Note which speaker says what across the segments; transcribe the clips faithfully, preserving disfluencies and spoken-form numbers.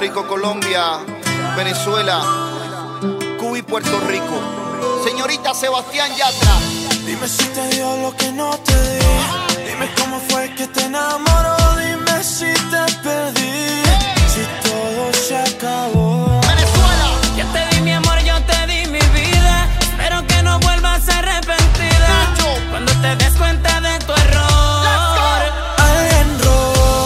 Speaker 1: Rico, Colombia, Venezuela, Cuba y Puerto Rico. Señorita Sebastián Yatra.
Speaker 2: Dime si te dio lo que no te di. Dime cómo fue que te enamoró. Dime si te perdí. Si todo se acabó.
Speaker 1: Venezuela.
Speaker 3: Yo te di mi amor, yo te di mi vida. Espero que no vuelvas arrepentida.
Speaker 1: Nacho.
Speaker 3: Cuando te des cuenta de tu error.
Speaker 2: Alguien robó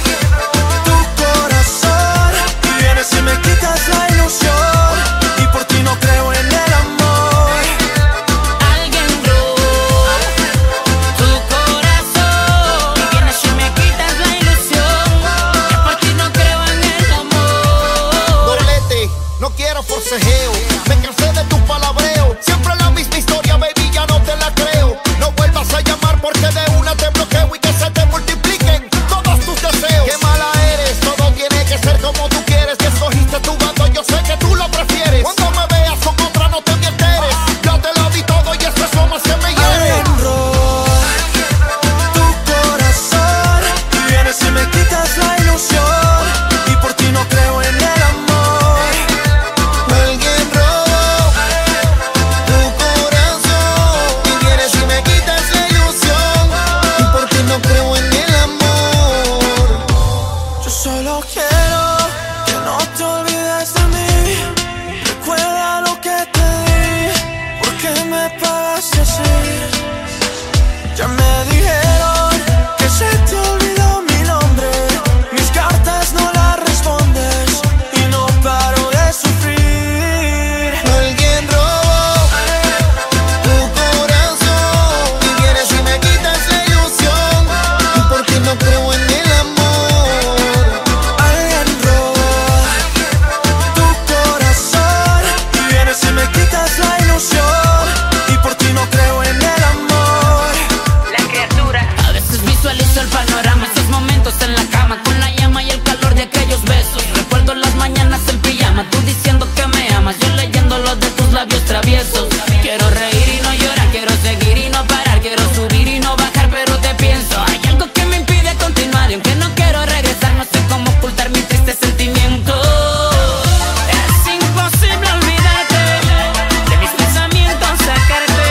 Speaker 2: tu corazón y vienes y me quitas la ilusión. Y por ti no creo en el amor.
Speaker 3: Alguien robó tu corazón y vienes y me quitas la ilusión. Que por ti no creo en el amor.
Speaker 1: Doblete, no quiero forcejeo. Me cansé de tu palabreo. Siempre la misma historia, baby, ya no te la creo. No vuelvas a llamar porque de una te bloqueo y que se te multipliquen todos tus deseos. Qué mala eres, todo tiene que ser como tú quieres. Que escogiste tu bando, yo sé que tú lo prefieres. Cuando me veas con otra no te me enteres. Ya te lo di todo y eso es lo más que me hiere.
Speaker 2: Alguien robó tu corazón y vienes y me quitas la ilusión. Y por ti no creo en el amor.
Speaker 1: Alguien robó tu corazón y vienes y me quitas la ilusión. Y por ti no creo en el amor.
Speaker 2: Yo solo quiero que no te olvides de mí. Recuerda lo que te di. ¿Por qué me pagaste así? Ya me dijeron que se te olvidó mi nombre. Mis cartas no las respondes y no paro de sufrir.
Speaker 1: Alguien robó tu corazón y vienes y me quitas la ilusión. Y por ti no creo en el amor.
Speaker 2: Alguien robó tu corazón y vienes y me quitas la ilusión. Y por ti no creo en el amor.
Speaker 3: La criatura. A veces visualizo el panorama, esos momentos en la cama con la llama y el calor de aquellos besos. Recuerdo las mañanas en pijama, tú diciendo que me amas, yo leyendo los de tus labios traviesos. Quiero reír y no llorar, quiero seguir y no parar, quiero subir y no bajar, pero te pienso. Hay algo que me impide continuar y aunque no quiero regresar, no sé cómo ocultar mi triste sentimiento. Es imposible olvidarte de mis pensamientos, sacarte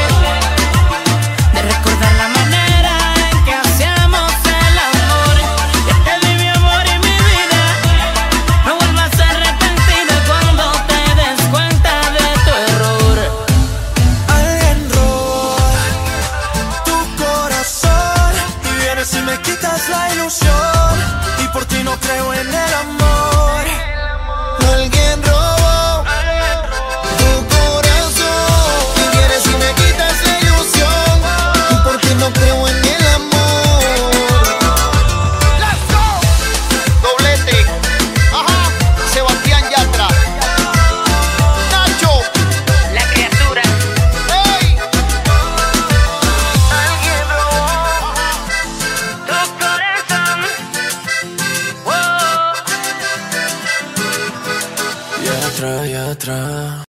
Speaker 3: de recordar la manera en que hacíamos el amor. Ya te di mi amor y mi vida. No vuelvas a arrepentirte cuando te des cuenta de tu error.
Speaker 2: Alguien robó tu corazón y vienes y me quitas la ilusión. Y por ti no creo en el amor.
Speaker 1: Alguien robó tu corazón y vienes y me quitas la ilusión. Y por ti no creo en el amor. Let's go. Doblete. Ajá. Sebastián Yatra. Nacho.
Speaker 3: La criatura.
Speaker 1: Hey.
Speaker 2: Alguien robó
Speaker 3: Tu corazón. Oh.
Speaker 2: y atrás, y atrás.